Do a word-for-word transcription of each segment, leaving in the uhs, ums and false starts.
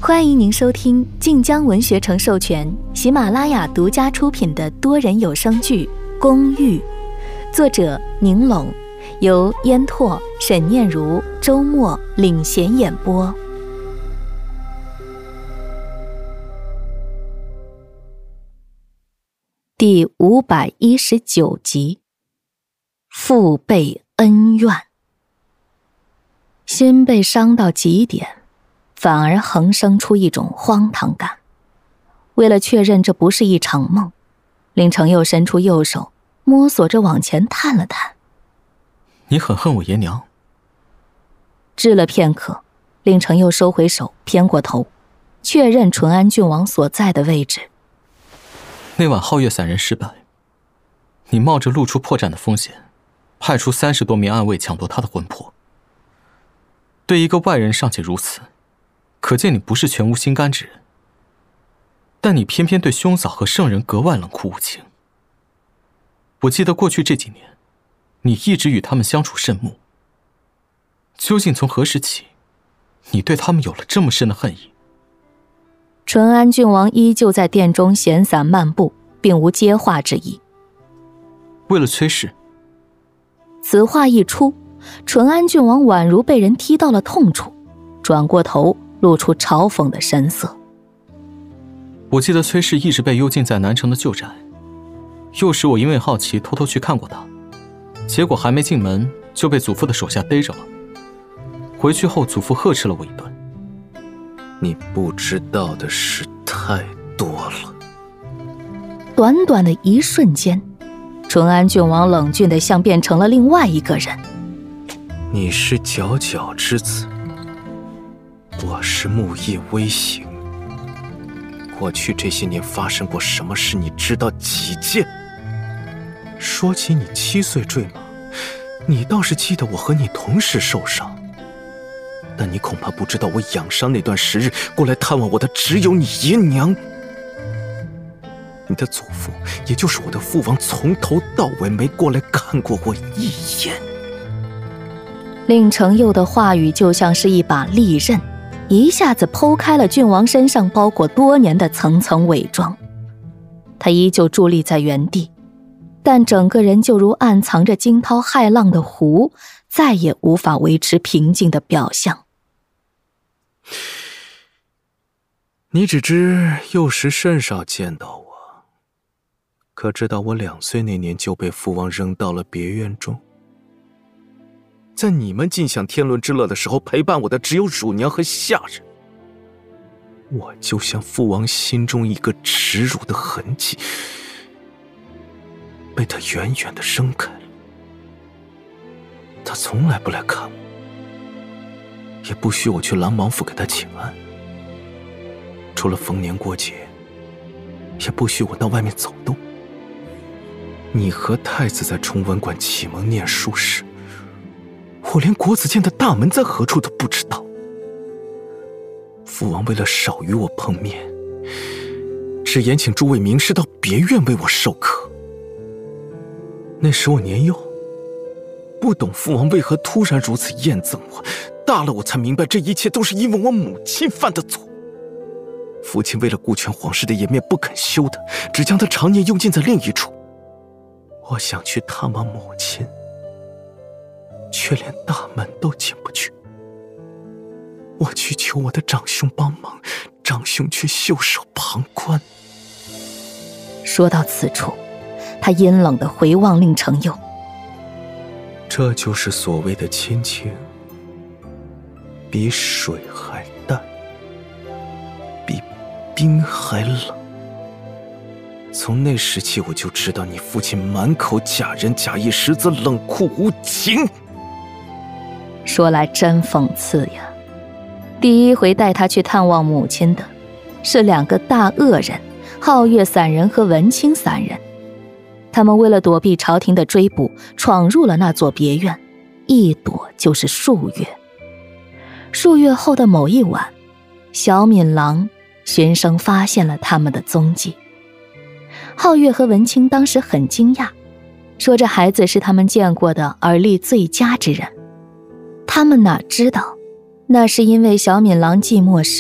欢迎您收听晋江文学城授权、喜马拉雅独家出品的多人有声剧《公寓》，作者宁龙，由烟拓、沈念如、周末领衔演播。第五百一十九集，父辈恩怨。心被伤到极点，反而横生出一种荒唐感。为了确认这不是一场梦，令程佑伸出右手，摸索着往前探了探。 你很恨我爷娘？ 滞了片刻，令程佑收回手，偏过头，确认淳安郡王所在的位置。 那晚皓月散人失败，你冒着露出破绽的风险，派出三十多名暗卫抢夺他的魂魄。对一个外人尚且如此，可见你不是全无心肝之人。但你偏偏对兄嫂和圣人格外冷酷无情。我记得过去这几年，你一直与他们相处甚睦。究竟从何时起，你对他们有了这么深的恨意？ 淳安郡王依旧在殿中闲散漫步，并无接话之意。 为了崔氏。 此话一出，淳安郡王宛如被人踢到了痛处，转过头露出嘲讽的神色。 我记得崔氏一直被幽禁在南城的旧宅，幼时我因为好奇偷偷去看过他，结果还没进门就被祖父的手下逮着了。回去后祖父呵斥了我一顿。 你不知道的事太多了。 短短的一瞬间，淳安郡王冷峻地像变成了另外一个人。 你是佼佼之子，我是木叶微形。过去这些年发生过什么事，你知道几件？说起你七岁坠马，你倒是记得我和你同时受伤。但你恐怕不知道，我养伤那段时日，过来探望我的只有你爷娘。你的祖父，也就是我的父王，从头到尾没过来看过我一眼。 令程佑的话语就像是一把利刃，一下子剖开了郡王身上包裹多年的层层伪装。他依旧伫立在原地，但整个人就如暗藏着惊涛骇浪的湖，再也无法维持平静的表象。 你只知幼时甚少见到我，可知道我两岁那年就被父王扔到了别院中。在你们尽享天伦之乐的时候，陪伴我的只有乳娘和下人。我就像父王心中一个耻辱的痕迹，被他远远地扔开了。他从来不来看我，也不许我去狼王府给他请安。除了逢年过节，也不许我到外面走动。你和太子在崇文馆启蒙念书时，我连国子监的大门在何处都不知道。父王为了少与我碰面，只言请诸位名师到别院为我授课。那时我年幼，不懂父王为何突然如此厌憎我，大了我才明白，这一切都是因为我母亲犯的错。父亲为了顾全皇室的颜面，不肯休他，只将他常年幽禁在另一处。我想去探望母亲，却连大门都进不去。我去求我的长兄帮忙，长兄却袖手旁观。 说到此处，他阴冷地回望令程佑。 这就是所谓的亲情，比水还淡，比冰还冷。从那时起，我就知道你父亲满口假仁假义，实则冷酷无情。 说来真讽刺呀，第一回带他去探望母亲的是两个大恶人，皓月散人和文清散人。他们为了躲避朝廷的追捕，闯入了那座别院，一躲就是数月。数月后的某一晚，小敏郎循声发现了他们的踪迹。皓月和文清当时很惊讶，说这孩子是他们见过的耳力最佳之人。他们哪知道，那是因为小敏郎寂寞时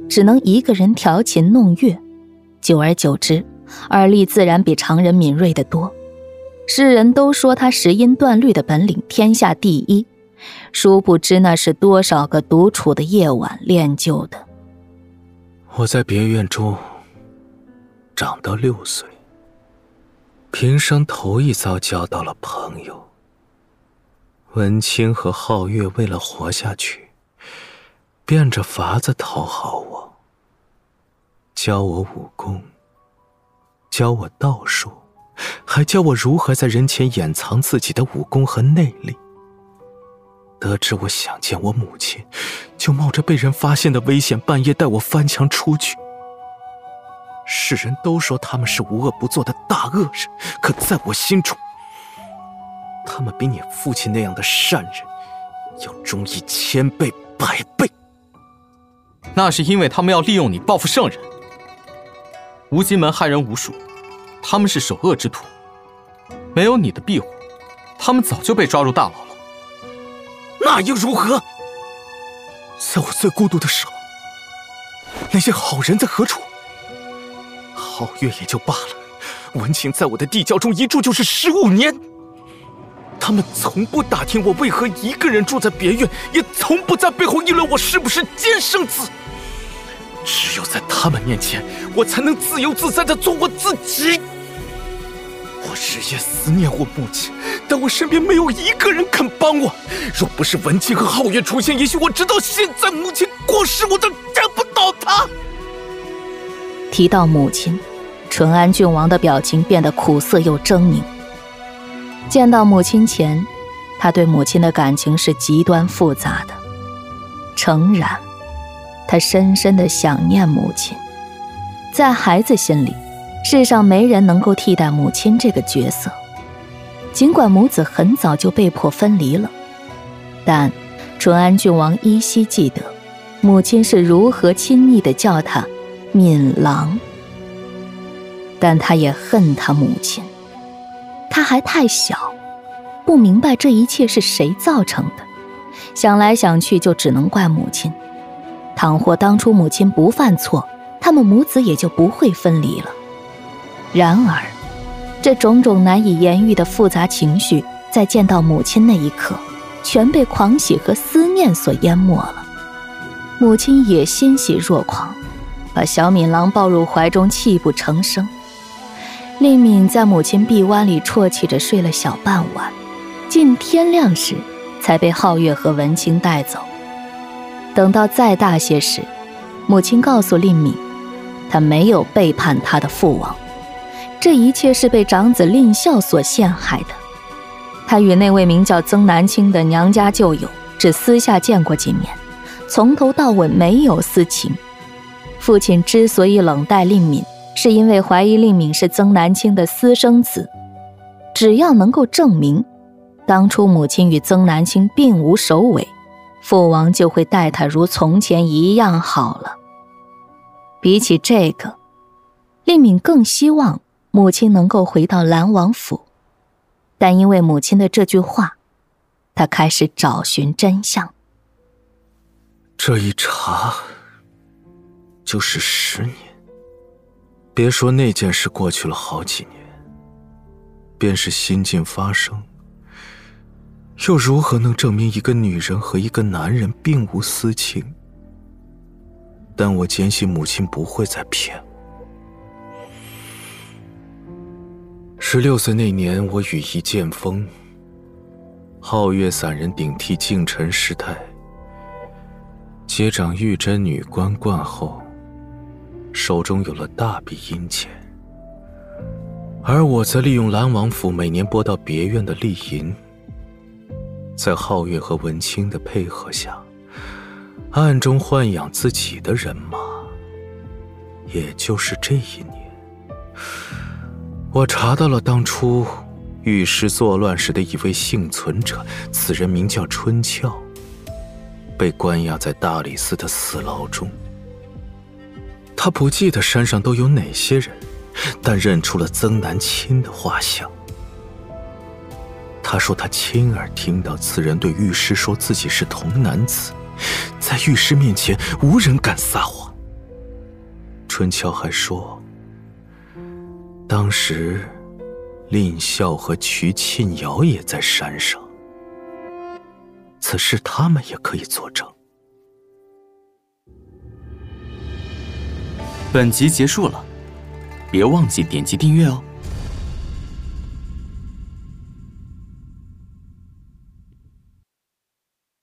只能一个人调琴弄乐，久而久之，耳力自然比常人敏锐得多。世人都说他识音断律的本领天下第一，殊不知那是多少个独处的夜晚练就的。 我在别院中长到六岁，平生头一遭交到了朋友。文清和皓月为了活下去，变着法子讨好我，教我武功，教我道术，还教我如何在人前掩藏自己的武功和内力。得知我想见我母亲，就冒着被人发现的危险，半夜带我翻墙出去。世人都说他们是无恶不作的大恶人，可在我心中，他们比你父亲那样的善人要忠义千倍百倍。 那是因为他们要利用你报复圣人。无极门害人无数，他们是首恶之徒，没有你的庇护，他们早就被抓入大牢了。 那又如何？在我最孤独的时候，那些好人在何处？皓月也就罢了，文清在我的地窖中一住就是十五年。他们从不打听我为何一个人住在别院，也从不在背后议论我是不是奸生子。只有在他们面前，我才能自由自在地做我自己。我日夜思念我母亲，但我身边没有一个人肯帮我。若不是文清和皓月出现，也许我直到现在母亲过世，我都见不到她。 提到母亲，淳安郡王的表情变得苦涩又狰狞。见到母亲前，他对母亲的感情是极端复杂的。诚然，他深深地想念母亲。在孩子心里，世上没人能够替代母亲这个角色。尽管母子很早就被迫分离了，但淳安郡王依稀记得母亲是如何亲昵地叫他敏郎。但他也恨他母亲，他还太小，不明白这一切是谁造成的，想来想去就只能怪母亲。倘或当初母亲不犯错，他们母子也就不会分离了。然而这种种难以言喻的复杂情绪，在见到母亲那一刻，全被狂喜和思念所淹没了。母亲也欣喜若狂，把小敏郎抱入怀中，泣不成声。令敏在母亲臂弯里啜泣着睡了小半晚，近天亮时才被皓月和文清带走。等到再大些时，母亲告诉令敏，她没有背叛她的父王，这一切是被长子令孝所陷害的。她与那位名叫曾南清的娘家旧友只私下见过几面，从头到尾没有私情。父亲之所以冷待令敏，是因为怀疑令敏是曾南清的私生子。只要能够证明当初母亲与曾南清并无首尾，父王就会待她如从前一样好了。比起这个，令敏更希望母亲能够回到兰王府，但因为母亲的这句话，他开始找寻真相。 这一查就是十年，别说那件事过去了好几年，便是新近发生，又如何能证明一个女人和一个男人并无私情？但我坚信母亲不会再骗我。十六岁那年，我羽翼渐丰，皓月散人顶替靖臣师太，接掌玉真女官冠后，手中有了大笔银钱，而我则利用兰王府每年拨到别院的利银，在皓月和文清的配合下，暗中豢养自己的人马。也就是这一年，我查到了当初御师作乱时的一位幸存者，此人名叫春俏，被关押在大理寺的死牢中。他不记得山上都有哪些人，但认出了曾南清的画像。他说他亲耳听到此人对御师说自己是童男子，在御师面前无人敢撒谎。 春悄还说，当时蔺笑和瞿庆瑶也在山上，此事他们也可以作证。 本集结束了，别忘记点击订阅哦。